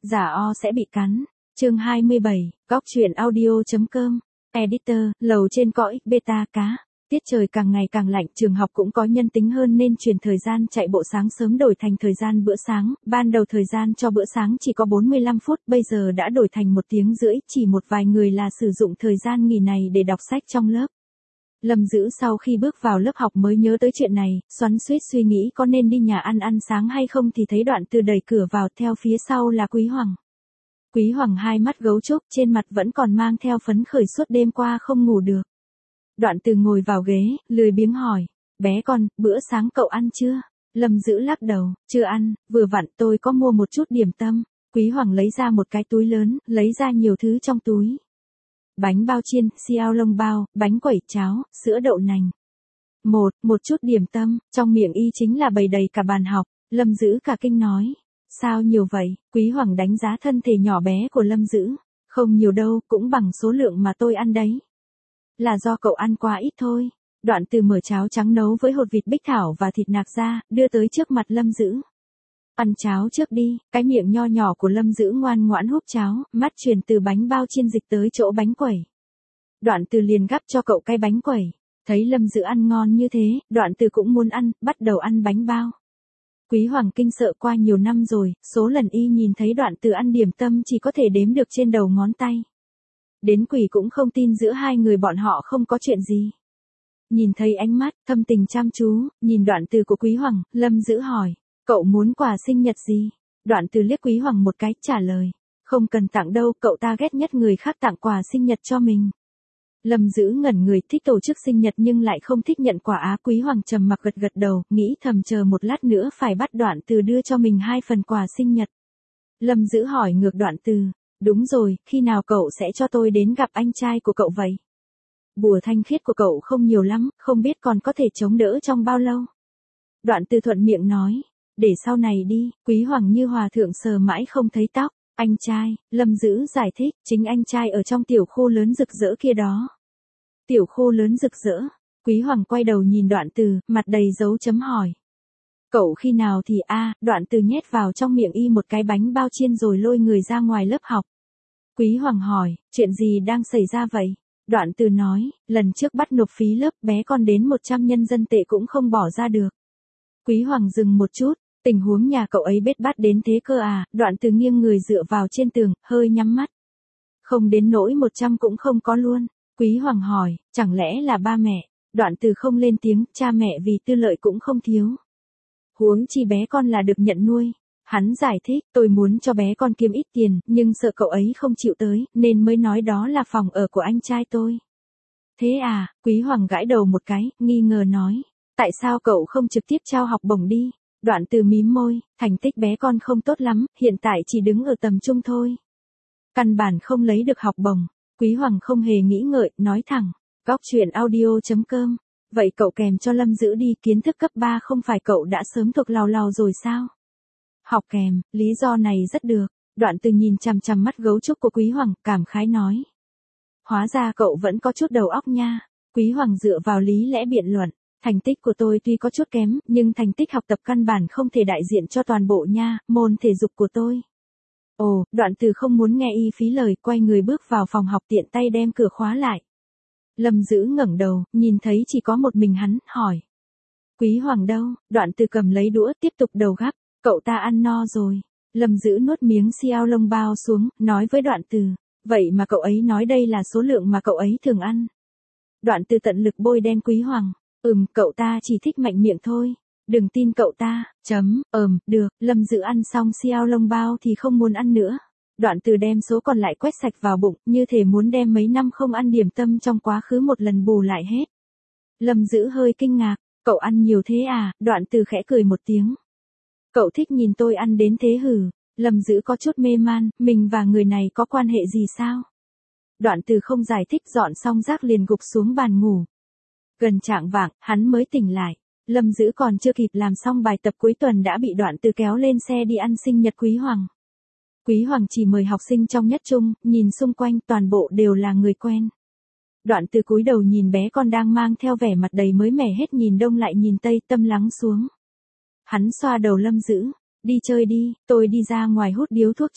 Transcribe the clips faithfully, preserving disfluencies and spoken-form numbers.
giả o sẽ bị cắn. Chương hai mươi bảy, góc truyện audio.com. Editor, lầu trên có X beta cá. Tiết trời càng ngày càng lạnh, trường học cũng có nhân tính hơn nên chuyển thời gian chạy bộ sáng sớm đổi thành thời gian bữa sáng. Ban đầu thời gian cho bữa sáng chỉ có bốn mươi lăm phút, bây giờ đã đổi thành một tiếng rưỡi, chỉ một vài người là sử dụng thời gian nghỉ này để đọc sách trong lớp. Lâm Dữ sau khi bước vào lớp học mới nhớ tới chuyện này, xoắn xuýt suy nghĩ có nên đi nhà ăn ăn sáng hay không thì thấy Đoạn Từ đẩy cửa vào, theo phía sau là Quý Hoàng. Quý Hoàng hai mắt gấu trúc, trên mặt vẫn còn mang theo phấn khởi suốt đêm qua không ngủ được. Đoạn Từ ngồi vào ghế, lười biếng hỏi, bé con, bữa sáng cậu ăn chưa? Lâm Dữ lắc đầu, chưa ăn, vừa vặn tôi có mua một chút điểm tâm. Quý Hoàng lấy ra một cái túi lớn, lấy ra nhiều thứ trong túi. Bánh bao chiên, xiao long bao, bánh quẩy, cháo, sữa đậu nành. Một, một chút điểm tâm, trong miệng y chính là bày đầy cả bàn học. Lâm Dữ cả kinh nói, sao nhiều vậy? Quý Hoàng đánh giá thân thể nhỏ bé của Lâm Dữ, không nhiều đâu, cũng bằng số lượng mà tôi ăn đấy. Là do cậu ăn quá ít thôi. Đoạn Từ mở cháo trắng nấu với hột vịt bích thảo và thịt nạc ra, đưa tới trước mặt Lâm Dữ. Ăn cháo trước đi. Cái miệng nho nhỏ của Lâm Dữ ngoan ngoãn húp cháo, mắt truyền từ bánh bao chiên dịch tới chỗ bánh quẩy. Đoạn Từ liền gắp cho cậu cái bánh quẩy. Thấy Lâm Dữ ăn ngon như thế, Đoạn Từ cũng muốn ăn, bắt đầu ăn bánh bao. Quý Hoàng kinh sợ, qua nhiều năm rồi, số lần y nhìn thấy Đoạn Từ ăn điểm tâm chỉ có thể đếm được trên đầu ngón tay. Đến quỷ cũng không tin giữa hai người bọn họ không có chuyện gì. Nhìn thấy ánh mắt thâm tình chăm chú, nhìn Đoạn Từ của Quý Hoàng, Lâm Dữ hỏi, cậu muốn quà sinh nhật gì? Đoạn Từ liếc Quý Hoàng một cái, trả lời, không cần tặng đâu, cậu ta ghét nhất người khác tặng quà sinh nhật cho mình. Lâm Dữ ngẩn người, thích tổ chức sinh nhật nhưng lại không thích nhận quà á. Quý Hoàng trầm mặc gật gật đầu, nghĩ thầm chờ một lát nữa phải bắt Đoạn Từ đưa cho mình hai phần quà sinh nhật. Lâm Dữ hỏi ngược Đoạn Từ, đúng rồi, khi nào cậu sẽ cho tôi đến gặp anh trai của cậu vậy? Bùa thanh khiết của cậu không nhiều lắm, không biết còn có thể chống đỡ trong bao lâu? Đoạn Từ thuận miệng nói, để sau này đi. Quý Hoàng như hòa thượng sờ mãi không thấy tóc. Anh trai, Lâm Dữ giải thích, chính anh trai ở trong tiểu khu lớn rực rỡ kia đó. Tiểu khu lớn rực rỡ. Quý Hoàng quay đầu nhìn Đoạn Từ, mặt đầy dấu chấm hỏi. Cậu khi nào thì a? À, Đoạn Từ nhét vào trong miệng y một cái bánh bao chiên rồi lôi người ra ngoài lớp học. Quý Hoàng hỏi, chuyện gì đang xảy ra vậy? Đoạn Từ nói, lần trước bắt nộp phí lớp, bé con đến một trăm nhân dân tệ cũng không bỏ ra được. Quý Hoàng dừng một chút, tình huống nhà cậu ấy bết bát đến thế cơ à? Đoạn Từ nghiêng người dựa vào trên tường, hơi nhắm mắt. Không đến nỗi một trăm cũng không có luôn. Quý Hoàng hỏi, chẳng lẽ là ba mẹ? Đoạn Từ không lên tiếng, cha mẹ vì tư lợi cũng không thiếu. Huống chi bé con là được nhận nuôi. Hắn giải thích, tôi muốn cho bé con kiếm ít tiền, nhưng sợ cậu ấy không chịu tới, nên mới nói đó là phòng ở của anh trai tôi. Thế à? Quý Hoàng gãi đầu một cái, nghi ngờ nói, tại sao cậu không trực tiếp trao học bổng đi? Đoạn Từ mím môi, thành tích bé con không tốt lắm, hiện tại chỉ đứng ở tầm trung thôi. Căn bản không lấy được học bổng. Quý Hoàng không hề nghĩ ngợi, nói thẳng, góc truyện audio.com. Vậy cậu kèm cho Lâm Dữ đi, kiến thức cấp ba không phải cậu đã sớm thuộc lào lào rồi sao? Học kèm, lý do này rất được. Đoạn Từ nhìn chằm chằm mắt gấu trúc của Quý Hoàng, cảm khái nói. Hóa ra cậu vẫn có chút đầu óc nha. Quý Hoàng dựa vào lý lẽ biện luận. Thành tích của tôi tuy có chút kém, nhưng thành tích học tập căn bản không thể đại diện cho toàn bộ nha, môn thể dục của tôi. Ồ, Đoạn Từ không muốn nghe y phí lời, quay người bước vào phòng học, tiện tay đem cửa khóa lại. Lâm Dữ ngẩng đầu, nhìn thấy chỉ có một mình hắn, hỏi. Quý Hoàng đâu? Đoạn Từ cầm lấy đũa, tiếp tục đầu gắp, cậu ta ăn no rồi. Lâm Dữ nuốt miếng xiao long bao xuống, nói với Đoạn Từ, vậy mà cậu ấy nói đây là số lượng mà cậu ấy thường ăn. Đoạn Từ tận lực bôi đen Quý Hoàng, ừm, cậu ta chỉ thích mạnh miệng thôi. Đừng tin cậu ta, chấm, ờm, được. Lâm Dữ ăn xong xiao long bao thì không muốn ăn nữa. Đoạn Từ đem số còn lại quét sạch vào bụng, như thể muốn đem mấy năm không ăn điểm tâm trong quá khứ một lần bù lại hết. Lâm Dữ hơi kinh ngạc, cậu ăn nhiều thế à? Đoạn Từ khẽ cười một tiếng. Cậu thích nhìn tôi ăn đến thế hử? Lâm Dữ có chút mê man, mình và người này có quan hệ gì sao? Đoạn Từ không giải thích, dọn xong rác liền gục xuống bàn ngủ. Gần chạng vạng, hắn mới tỉnh lại. Lâm Dữ còn chưa kịp làm xong bài tập cuối tuần đã bị Đoạn Từ kéo lên xe đi ăn sinh nhật Quý Hoàng. Quý Hoàng chỉ mời học sinh trong nhất trung, nhìn xung quanh toàn bộ đều là người quen. Đoạn Từ cúi đầu nhìn bé con đang mang theo vẻ mặt đầy mới mẻ, hết nhìn đông lại nhìn tây, tâm lắng xuống. Hắn xoa đầu Lâm Dữ, đi chơi đi, tôi đi ra ngoài hút điếu thuốc chút.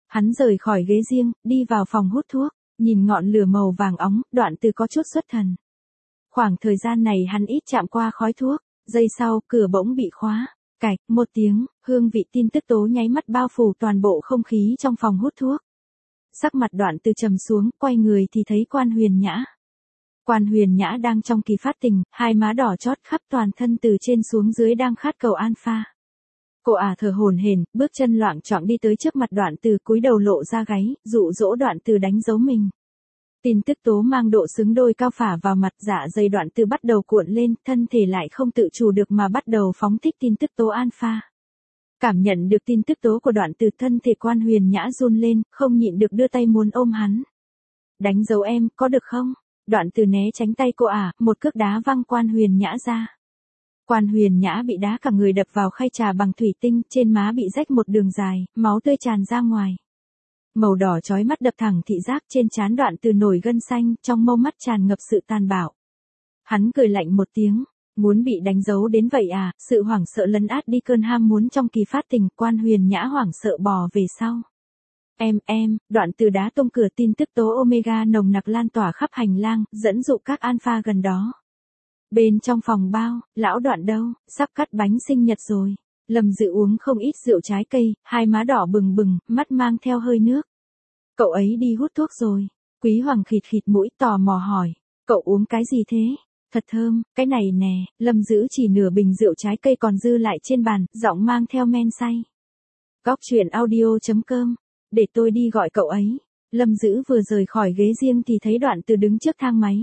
Hắn rời khỏi ghế riêng, đi vào phòng hút thuốc, nhìn ngọn lửa màu vàng óng, Đoạn Từ có chút xuất thần. Khoảng thời gian này hắn ít chạm qua khói thuốc, giây sau, cửa bỗng bị khóa, cạch, một tiếng, hương vị tin tức tố nháy mắt bao phủ toàn bộ không khí trong phòng hút thuốc. Sắc mặt Đoạn Từ trầm xuống, quay người thì thấy Quan Huyền Nhã. Quan Huyền Nhã đang trong kỳ phát tình, hai má đỏ chót khắp toàn thân từ trên xuống dưới đang khát cầu alpha. Cô ả thở hổn hển, bước chân loạng choạng đi tới trước mặt Đoạn Từ, cúi đầu lộ ra gáy, dụ dỗ Đoạn Từ đánh dấu mình. Tin tức tố mang độ xứng đôi cao phả vào mặt, dạ dày Đoạn Từ bắt đầu cuộn lên, thân thể lại không tự chủ được mà bắt đầu phóng thích tin tức tố alpha. Cảm nhận được tin tức tố của Đoạn Từ, thân thể Quan Huyền Nhã run lên, không nhịn được đưa tay muốn ôm hắn. Đánh dấu em, có được không? Đoạn Từ né tránh tay cô ả, một cước đá văng Quan Huyền Nhã ra. Quan Huyền Nhã bị đá cả người đập vào khay trà bằng thủy tinh, trên má bị rách một đường dài, máu tươi tràn ra ngoài. Màu đỏ chói mắt đập thẳng thị giác, trên trán Đoạn Từ nổi gân xanh, trong mâu mắt tràn ngập sự tàn bạo. Hắn cười lạnh một tiếng, muốn bị đánh dấu đến vậy à? Sự hoảng sợ lấn át đi cơn ham muốn trong kỳ phát tình, Quan Huyền Nhã hoảng sợ bò về sau. Em, em, Đoạn Từ đá tung cửa, tin tức tố omega nồng nặc lan tỏa khắp hành lang, dẫn dụ các alpha gần đó. Bên trong phòng bao, lão Đoạn đâu, sắp cắt bánh sinh nhật rồi. Lâm Dự uống không ít rượu trái cây, hai má đỏ bừng bừng, mắt mang theo hơi nước. Cậu ấy đi hút thuốc rồi. Quý Hoàng khịt khịt mũi tò mò hỏi, cậu uống cái gì thế? Thật thơm, cái này nè. Lâm Dữ chỉ nửa bình rượu trái cây còn dư lại trên bàn, giọng mang theo men say. Góc truyện audio chấm com, để tôi đi gọi cậu ấy. Lâm Dữ vừa rời khỏi ghế riêng thì thấy Đoạn Từ đứng trước thang máy.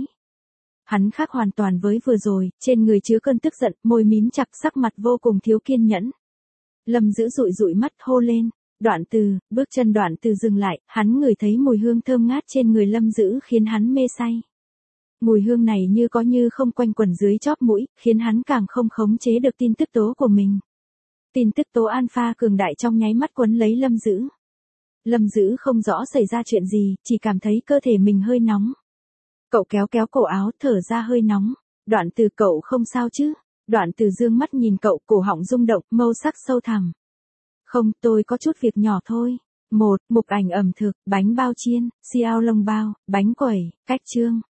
Hắn khác hoàn toàn với vừa rồi, trên người chứa cơn tức giận, môi mím chặt, sắc mặt vô cùng thiếu kiên nhẫn. Lâm Dữ dụi dụi mắt hô lên, Đoạn Từ. Bước chân Đoạn Từ dừng lại, hắn ngửi thấy mùi hương thơm ngát trên người Lâm Dữ khiến hắn mê say. Mùi hương này như có như không quanh quẩn dưới chóp mũi, khiến hắn càng không khống chế được tin tức tố của mình. Tin tức tố alpha cường đại trong nháy mắt quấn lấy Lâm Dữ. Lâm Dữ không rõ xảy ra chuyện gì, chỉ cảm thấy cơ thể mình hơi nóng. Cậu kéo kéo cổ áo, thở ra hơi nóng. Đoạn Từ, cậu không sao chứ? Đoạn Từ dương mắt nhìn cậu, cổ họng rung động, mâu sắc sâu thẳm. Không, tôi có chút việc nhỏ thôi. Một, mục ảnh ẩm thực, bánh bao chiên, xiao long bao, bánh quẩy, cách chương.